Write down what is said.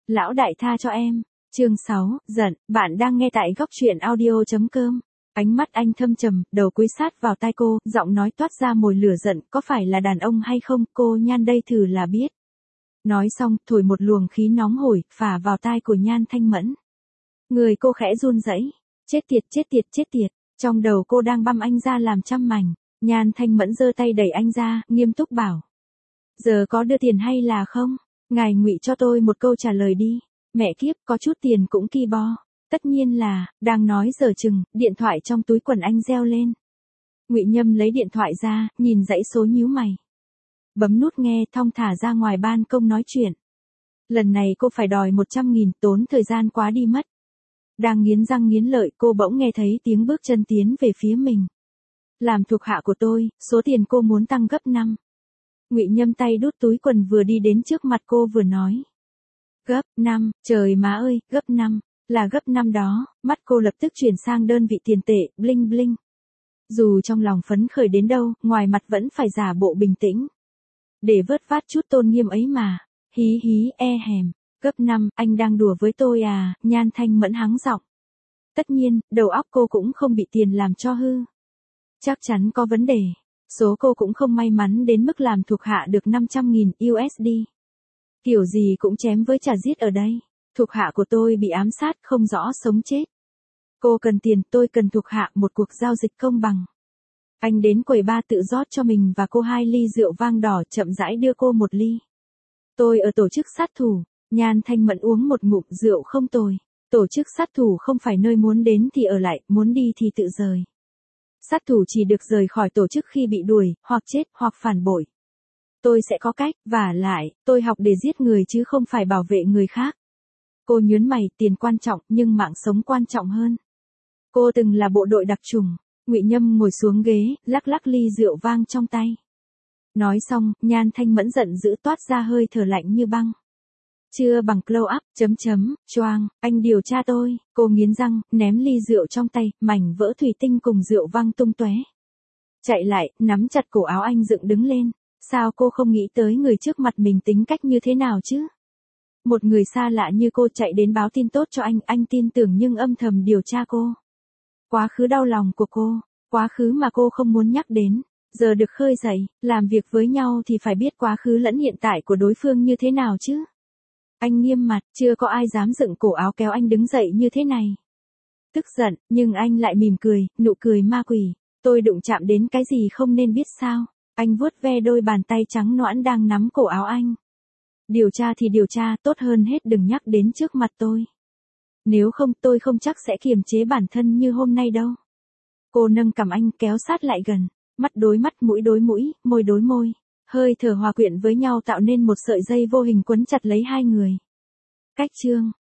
Lão đại tha cho em. Chương 6, giận, bạn đang nghe tại góc truyện audio.com. Ánh mắt anh thâm trầm, đầu cúi sát vào tai cô, giọng nói toát ra mùi lửa giận, có phải là đàn ông hay không, cô Nhan đây thử là biết. Nói xong, thổi một luồng khí nóng hổi, phả vào tai của Nhan Thanh Mẫn. Người cô khẽ run rẩy. Chết tiệt, chết tiệt, chết tiệt. Trong đầu cô đang băm anh ra làm trăm mảnh. Nhan Thanh Mẫn giơ tay đẩy anh ra, nghiêm túc bảo. Giờ có đưa tiền hay là không? Ngài ngụy cho tôi một câu trả lời đi. Mẹ kiếp, có chút tiền cũng ki bo. Tất nhiên là, đang nói dở chừng, điện thoại trong túi quần anh reo lên. Ngụy Nhâm lấy điện thoại ra, nhìn dãy số nhíu mày. Bấm nút nghe, thong thả ra ngoài ban công nói chuyện. Lần này cô phải đòi 100.000, tốn thời gian quá đi mất. Đang nghiến răng nghiến lợi, cô bỗng nghe thấy tiếng bước chân tiến về phía mình. Làm thuộc hạ của tôi, số tiền cô muốn tăng gấp 5. Ngụy Nhâm tay đút túi quần vừa đi đến trước mặt cô vừa nói. Gấp 5, trời má ơi, gấp 5, là gấp 5 đó, mắt cô lập tức chuyển sang đơn vị tiền tệ, bling bling. Dù trong lòng phấn khởi đến đâu, ngoài mặt vẫn phải giả bộ bình tĩnh. Để vớt vát chút tôn nghiêm ấy mà, hí hí e hèm, gấp 5, anh đang đùa với tôi à, Nhan Thanh Mẫn hắng giọng. Tất nhiên, đầu óc cô cũng không bị tiền làm cho hư. Chắc chắn có vấn đề. Số cô cũng không may mắn đến mức làm thuộc hạ được 500.000 USD. Kiểu gì cũng chém với chả giết ở đây. Thuộc hạ của tôi bị ám sát không rõ sống chết. Cô cần tiền, tôi cần thuộc hạ, một cuộc giao dịch công bằng. Anh đến quầy bar tự rót cho mình và cô 2 ly rượu vang đỏ, chậm rãi đưa cô 1 ly. Tôi ở tổ chức sát thủ. Nhan Thanh Mẫn uống một ngụm rượu không tồi. Tổ chức sát thủ không phải nơi muốn đến thì ở lại, muốn đi thì tự rời. Sát thủ chỉ được rời khỏi tổ chức khi bị đuổi, hoặc chết, hoặc phản bội. Tôi sẽ có cách, vả lại, tôi học để giết người chứ không phải bảo vệ người khác. Cô nhớn mày, tiền quan trọng, nhưng mạng sống quan trọng hơn. Cô từng là bộ đội đặc chủng. Ngụy Nhâm ngồi xuống ghế, lắc lắc ly rượu vang trong tay. Nói xong, Nhan Thanh Mẫn giận dữ toát ra hơi thở lạnh như băng. Chưa bằng close up, choang, anh điều tra tôi. Cô nghiến răng, ném ly rượu trong tay, mảnh vỡ thủy tinh cùng rượu văng tung tóe. Chạy lại, nắm chặt cổ áo anh dựng đứng lên. Sao cô không nghĩ tới người trước mặt mình tính cách như thế nào chứ? Một người xa lạ như cô chạy đến báo tin tốt cho anh tin tưởng nhưng âm thầm điều tra cô. Quá khứ đau lòng của cô, quá khứ mà cô không muốn nhắc đến, giờ được khơi dậy, làm việc với nhau thì phải biết quá khứ lẫn hiện tại của đối phương như thế nào chứ. Anh nghiêm mặt, chưa có ai dám dựng cổ áo kéo anh đứng dậy như thế này. Tức giận, nhưng anh lại mỉm cười, nụ cười ma quỷ. Tôi đụng chạm đến cái gì không nên biết sao. Anh vuốt ve đôi bàn tay trắng nõn đang nắm cổ áo anh. Điều tra thì điều tra, tốt hơn hết đừng nhắc đến trước mặt tôi. Nếu không tôi không chắc sẽ kiềm chế bản thân như hôm nay đâu. Cô nâng cằm anh kéo sát lại gần, mắt đối mắt, mũi đối mũi, môi đối môi. Hơi thở hòa quyện với nhau tạo nên một sợi dây vô hình quấn chặt lấy hai người. Cách chương